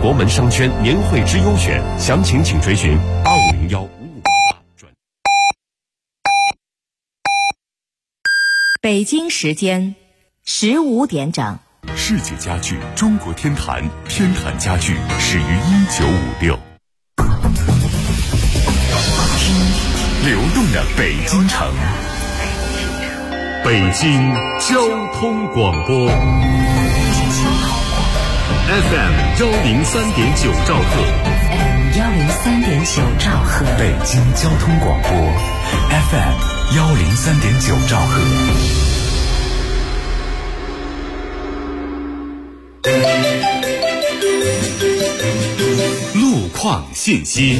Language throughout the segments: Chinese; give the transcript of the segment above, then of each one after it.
国门商圈年会之优选，详情请追询25015588转。 北京时间15点整。 世界家具中国天坛，天坛家具始于1956。流动的北京城，北京交通广播 FM 103.9兆赫 103.9兆赫， 北京交通广播 FM 103.9兆赫。路况信息。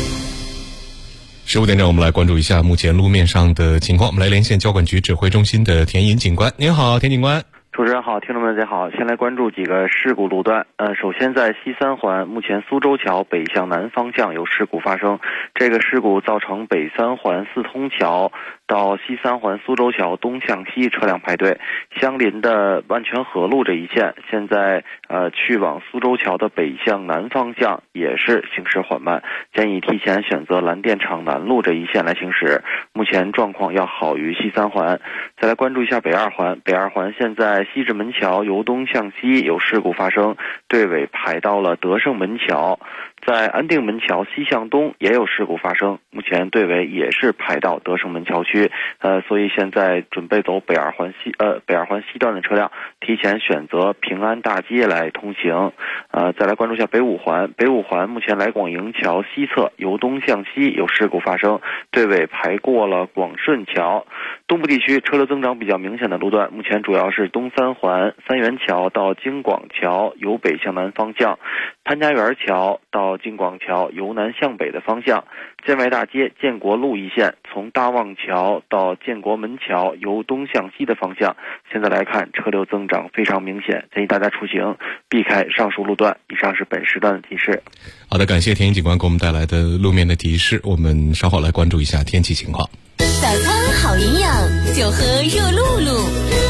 15点整，我们来关注一下目前路面上的情况。我们来连线交管局指挥中心的田银警官。您好，田警官。 主持人好，听众们大家好。先来关注几个事故路段。首先在西三环，目前苏州桥北向南方向有事故发生，这个事故造成北三环四通桥到西三环苏州桥东向西车辆排队，相邻的万泉河路这一线现在去往苏州桥的北向南方向也是行驶缓慢，建议提前选择蓝电厂南路这一线来行驶，目前状况要好于西三环。再来关注一下北二环，北二环现在西直门桥由东向西有事故发生，队尾排到了德胜门桥，在安定门桥西向东也有事故发生，目前队尾也是排到德胜门桥区，所以现在准备走北二环西段的车辆提前选择平安大街来通行。再来关注一下北五环，北五环目前来广营桥西侧由东向西有事故发生，队尾排过了广顺桥。东部地区车流增长比较明显的路段，目前主要是东三环三元桥到京广桥由北向南方向，潘家园桥到京广桥由南向北的方向，建外大街建国路一线从大望桥到建国门桥由东向西的方向，现在来看车流增长非常明显，建议大家出行避开上述路段。以上是本时段的提示。 好的，感谢田银警官给我们带来的路面的提示，我们稍后来关注一下天气情况。 早餐好营养，就喝热露露。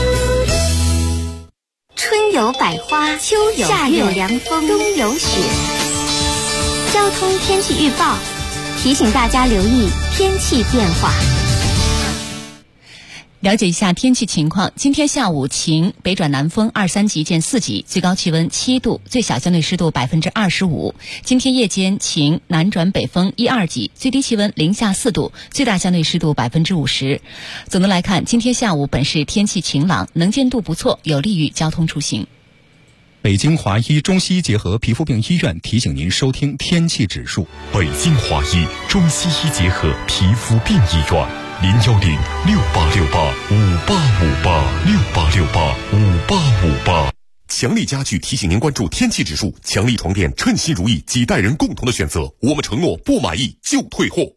春有百花，秋有夏有凉风，冬有雪。交通天气预报提醒大家留意天气变化。 了解一下天气情况，今天下午晴，北转南风2、3级见4级，最高气温7度，最小相对湿度25%。今天夜间晴，南转北风1、2级，最低气温零下4度，最大相对湿度50%。总的来看，今天下午本市天气晴朗，能见度不错，有利于交通出行。 北京华医中西医结合皮肤病医院提醒您收听天气指数。 北京华医中西医结合皮肤病医院，0106868585858，668685858。强力家具提醒您关注天气指数，强力床垫称心如意，几代人共同的选择，我们承诺不满意就退货。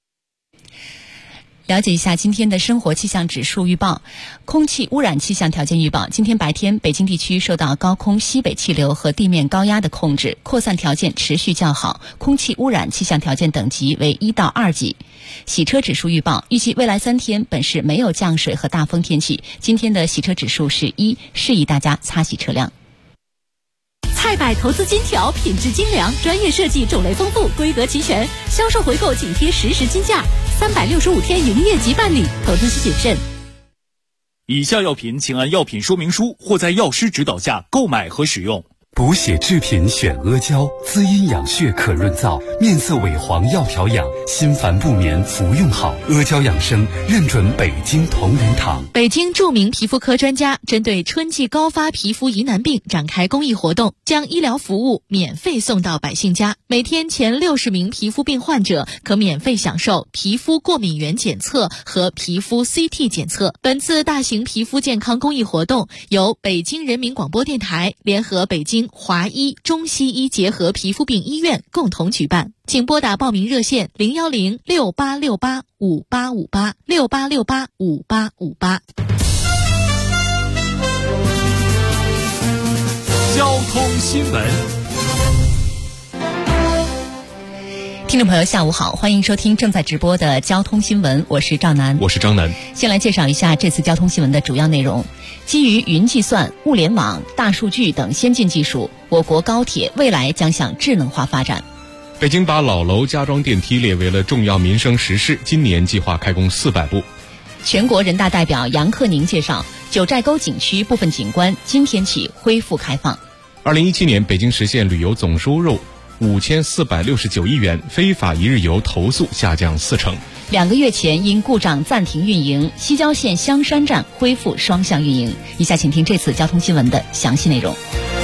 了解一下今天的生活气象指数预报。空气污染气象条件预报，今天白天北京地区受到高空西北气流和地面高压的控制，扩散条件持续较好，空气污染气象条件等级为1到2级。洗车指数预报，预计未来3天本市没有降水和大风天气，今天的洗车指数是1，适宜大家擦洗车辆。 菜百投资金条，品质精良，专业设计，种类丰富，规格齐全，销售回购紧贴实时金价，365天营业即办理，投资需谨慎。 以下药品请按药品说明书或在药师指导下购买和使用。 补血制品选阿胶，滋阴养血可润燥，面色萎黄要调养，心烦不眠服用好。阿胶养生认准北京同仁堂。 北京著名皮肤科专家针对春季高发皮肤疑难病展开公益活动，将医疗服务免费送到百姓家。每天前60名皮肤病患者可免费享受皮肤过敏原检测和皮肤 CT 检测。本次大型皮肤健康公益活动由北京人民广播电台联合北京华医中西医结合皮肤病医院共同举办，请拨打报名热线01068685858，68685858。 交通新闻。 听众朋友下午好，欢迎收听正在直播的交通新闻，我是赵楠。 我是张楠。 先来介绍一下这次交通新闻的主要内容。 基于云计算、物联网、大数据等先进技术，我国高铁未来将向智能化发展。 北京把老楼加装电梯列为了重要民生实事，今年计划开工400部。 全国人大代表杨克宁介绍，九寨沟景区部分景观今天起恢复开放。 2017年，北京实现旅游总收入5469亿元，非法一日游投诉下降40%。 2个月前因故障暂停运营，西郊线香山站恢复双向运营。以下请听这次交通新闻的详细内容。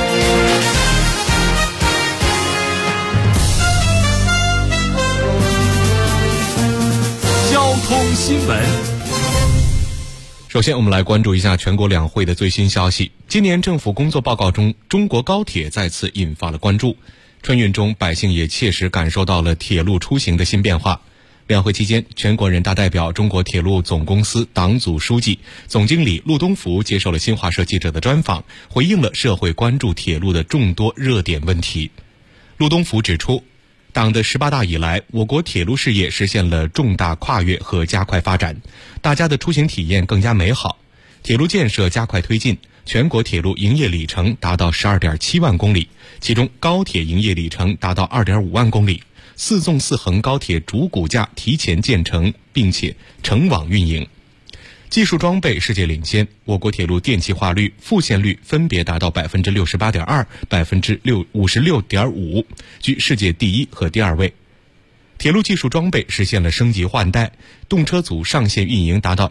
交通新闻。 首先，我们来关注一下全国两会的最新消息。今年政府工作报告中，中国高铁再次引发了关注。春运中，百姓也切实感受到了铁路出行的新变化。两会期间，全国人大代表、中国铁路总公司党组书记、总经理陆东福接受了新华社记者的专访，回应了社会关注铁路的众多热点问题。陆东福指出，党的18大以来，我国铁路事业实现了重大跨越和加快发展，大家的出行体验更加美好，铁路建设加快推进，全国铁路营业里程达到12.7万公里，其中高铁营业里程达到2.5万公里，4纵4横高铁主骨架提前建成，并且成网运营。技术装备世界领先，我国铁路电气化率、复线率分别达到68.2%、56.5%，居世界第一和第二位。铁路技术装备实现了升级换代，动车组上线运营达到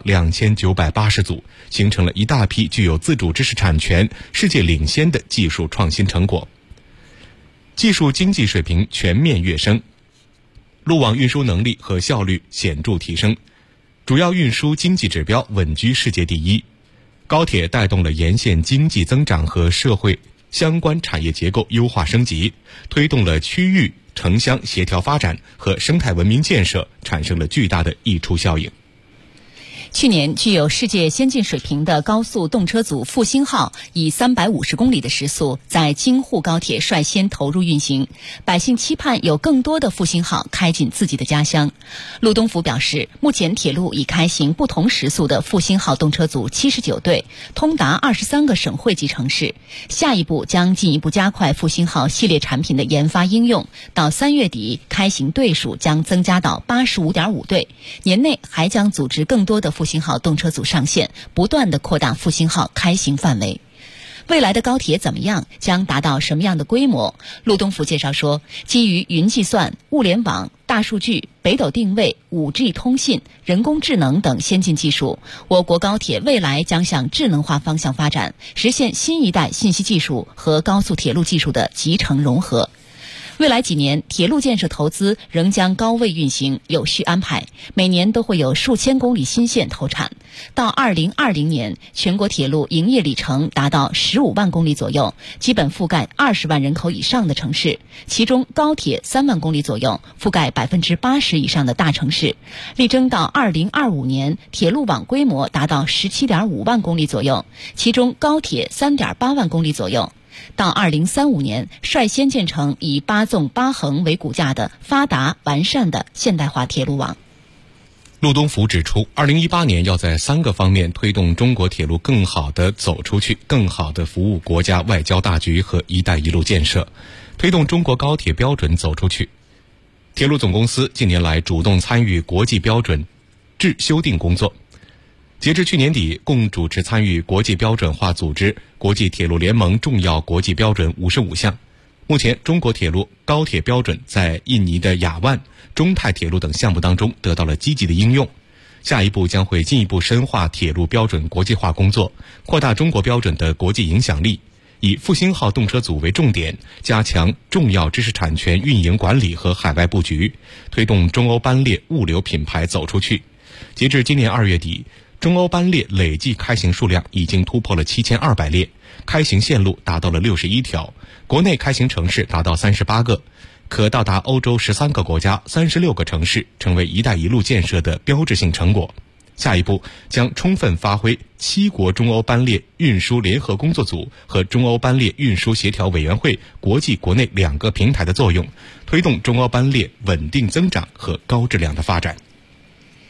2980组，形成了一大批具有自主知识产权、世界领先的技术创新成果。技术经济水平全面跃升，路网运输能力和效率显著提升，主要运输经济指标稳居世界第一。高铁带动了沿线经济增长和社会相关产业结构优化升级，推动了区域城乡协调发展和生态文明建设，产生了巨大的溢出效应。 去年，具有世界先进水平的高速动车组复兴号以350公里的时速在京沪高铁率先投入运行，百姓期盼有更多的复兴号开进自己的家乡。陆东福表示，目前铁路已开行不同时速的复兴号动车组79对，通达23个省会级城市。下一步将进一步加快复兴号系列产品的研发应用，到3月底开行对数将增加到85.5对，年内还将组织更多的复兴号动车组上线，不断地扩大复兴号开行范围。未来的高铁怎么样，将达到什么样的规模？陆东福介绍说，基于云计算、物联网、大数据、北斗定位、5G 通信、人工智能等先进技术，我国高铁未来将向智能化方向发展，实现新一代信息技术和高速铁路技术的集成融合。未来几年，铁路建设投资仍将高位运行，有序安排，每年都会有数千公里新线投产。到2020年，全国铁路营业里程达到15万公里左右，基本覆盖20万人口以上的城市，其中高铁3万公里左右，覆盖80%以上的大城市。力争到2025年，铁路网规模达到17.5万公里左右，其中高铁3.8万公里左右。到2035年，率先建成以8纵8横为骨架的发达完善的现代化铁路网。 陆东福指出，2018年要在3个方面推动中国铁路更好地走出去，更好地服务国家外交大局和一带一路建设，推动中国高铁标准走出去。铁路总公司近年来主动参与国际标准制修订工作，截至去年底，共主持参与国际标准化组织国际铁路联盟重要国际标准55项。目前，中国铁路高铁标准在印尼的雅万、中泰铁路等项目当中得到了积极的应用。下一步将会进一步深化铁路标准国际化工作，扩大中国标准的国际影响力，以复兴号动车组为重点，加强重要知识产权运营管理和海外布局，推动中欧班列物流品牌走出去。截至今年2月底，中欧班列累计开行数量已经突破了7200列，开行线路达到了61条，国内开行城市达到38个，可到达欧洲13个国家36个城市，成为一带一路建设的标志性成果。下一步将充分发挥7国中欧班列运输联合工作组和中欧班列运输协调委员会国际国内2个平台的作用，推动中欧班列稳定增长和高质量的发展。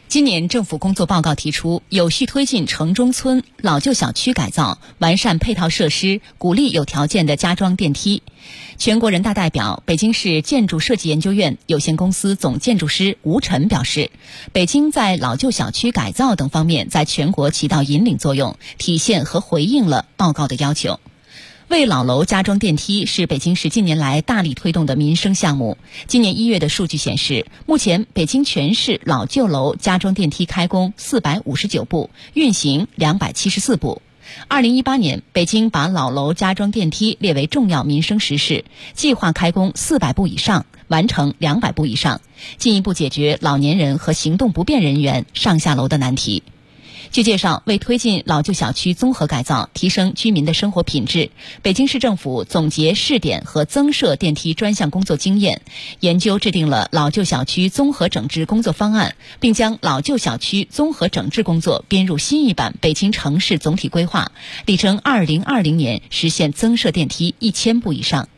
今年政府工作报告提出，有序推进城中村老旧小区改造，完善配套设施，鼓励有条件的加装电梯。全国人大代表、北京市建筑设计研究院有限公司总建筑师吴晨表示，北京在老旧小区改造等方面在全国起到引领作用，体现和回应了报告的要求。为老楼加装电梯是北京市近年来大力推动的民生项目。今年1月的数据显示，目前北京全市老旧楼加装电梯开工459部，运行274部。2018年，北京把老楼加装电梯列为重要民生实事，计划开工400部以上，完成200部以上，进一步解决老年人和行动不便人员上下楼的难题。据介绍，为推进老旧小区综合改造，提升居民的生活品质，北京市政府总结试点和增设电梯专项工作经验，研究制定了老旧小区综合整治工作方案，并将老旧小区综合整治工作编入新一版北京城市总体规划，力争2020年实现增设电梯1000部以上。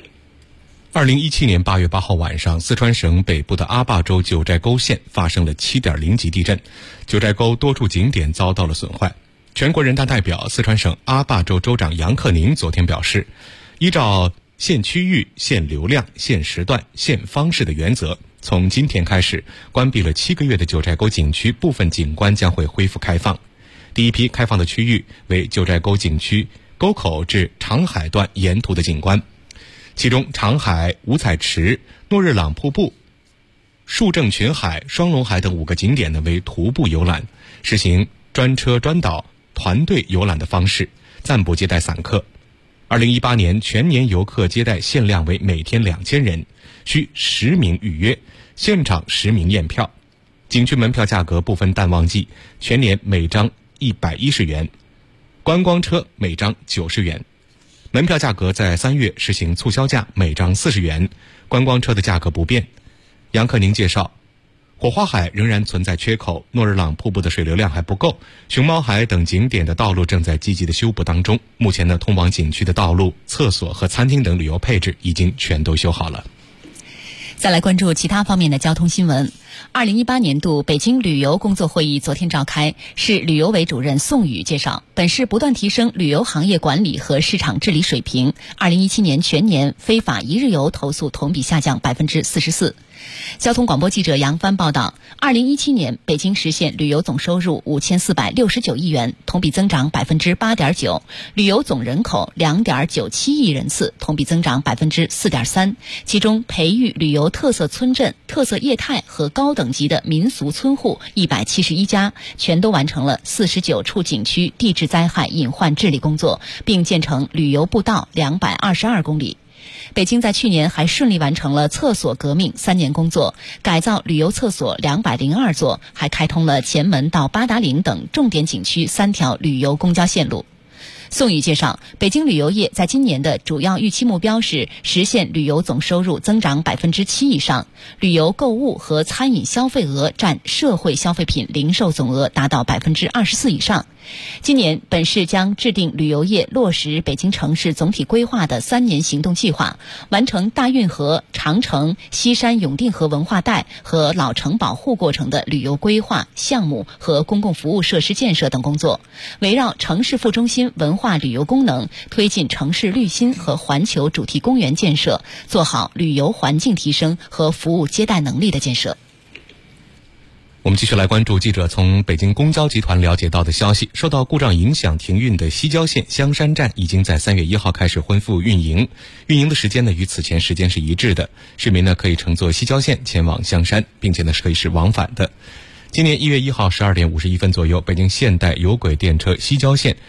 2017年8月8号晚上，四川省北部的阿坝州九寨沟县发生了7.0级地震，九寨沟多处景点遭到了损坏。全国人大代表、四川省阿坝州州长杨克宁昨天表示，依照限区域、限流量、限时段、限方式的原则，从今天开始，关闭了7个月的九寨沟景区部分景观将会恢复开放。第一批开放的区域为九寨沟景区沟口至长海段沿途的景观，其中长海、五彩池、诺日朗瀑布、树正群海、双龙海等5个景点呢为徒步游览，实行专车专导、团队游览的方式，暂不接待散客。2018年全年游客接待限量为每天2000人，需10名预约，现场实名验票。景区门票价格不分淡旺季，全年每张110元，观光车每张90元。门票价格在3月实行促销价，每张40元，观光车的价格不变。杨克宁介绍，火花海仍然存在缺口，诺日朗瀑布的水流量还不够，熊猫海等景点的道路正在积极的修补当中。目前呢，通往景区的道路、厕所和餐厅等旅游配置已经全都修好了。 再来关注其他方面的交通新闻。2018年度北京旅游工作会议昨天召开，市旅游委主任宋宇介绍，本市不断提升旅游行业管理和市场治理水平。2017年全年非法一日游投诉同比下降44%。交通广播记者杨帆报道，2017年北京实现旅游总收入5469亿元，同比增长8.9%，旅游总人口2.97亿人次，同比增长4.3%。其中，培育旅游特色村镇、特色业态和高等级的民俗村户171家，全都完成了49处景区地质灾害隐患治理工作，并建成旅游步道222公里。北京在去年还顺利完成了厕所革命3年工作，改造旅游厕所202座，还开通了前门到八达岭等重点景区3条旅游公交线路。宋宇介绍，北京旅游业在今年的主要预期目标是实现旅游总收入增长7%以上，旅游购物和餐饮消费额占社会消费品零售总额达到24%以上。今年本市将制定旅游业落实北京城市总体规划的3年行动计划，完成大运河、长城、西山永定河文化带和老城保护过程的旅游规划、项目和公共服务设施建设等工作，围绕城市副中心文化旅游功能，推进城市绿心和环球主题公园建设，做好旅游环境提升和服务接待能力的建设。 我们继续来关注记者从北京公交集团了解到的消息，受到故障影响停运的西郊线香山站已经在3月1号开始恢复运营，运营的时间呢与此前时间是一致的，市民呢可以乘坐西郊线前往香山，并且呢可以是往返的。今年1月1号12点51分左右，北京现代有轨电车西郊线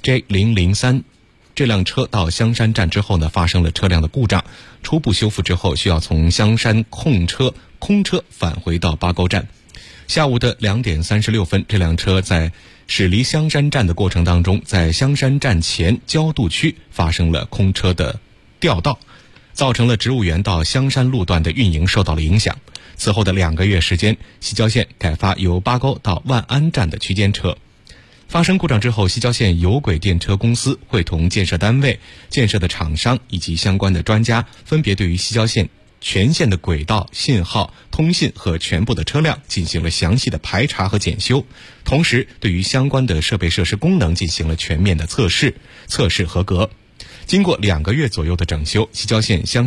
XJ003这辆车到香山站之后呢，发生了车辆的故障，初步修复之后需要从香山空车返回到八沟站。下午的2点36分，这辆车在驶离香山站的过程当中，在香山站前焦渡区发生了空车的掉道，造成了植物园到香山路段的运营受到了影响。此后的2个月时间，西郊线改发由八沟到万安站的区间车。发生故障之后，西郊线有轨电车公司会同建设单位、建设的厂商以及相关的专家，分别对于西郊线全线的轨道、信号、通信和全部的车辆进行了详细的排查和检修，同时对于相关的设备设施功能进行了全面的测试合格。经过2个月左右的整修，西郊线相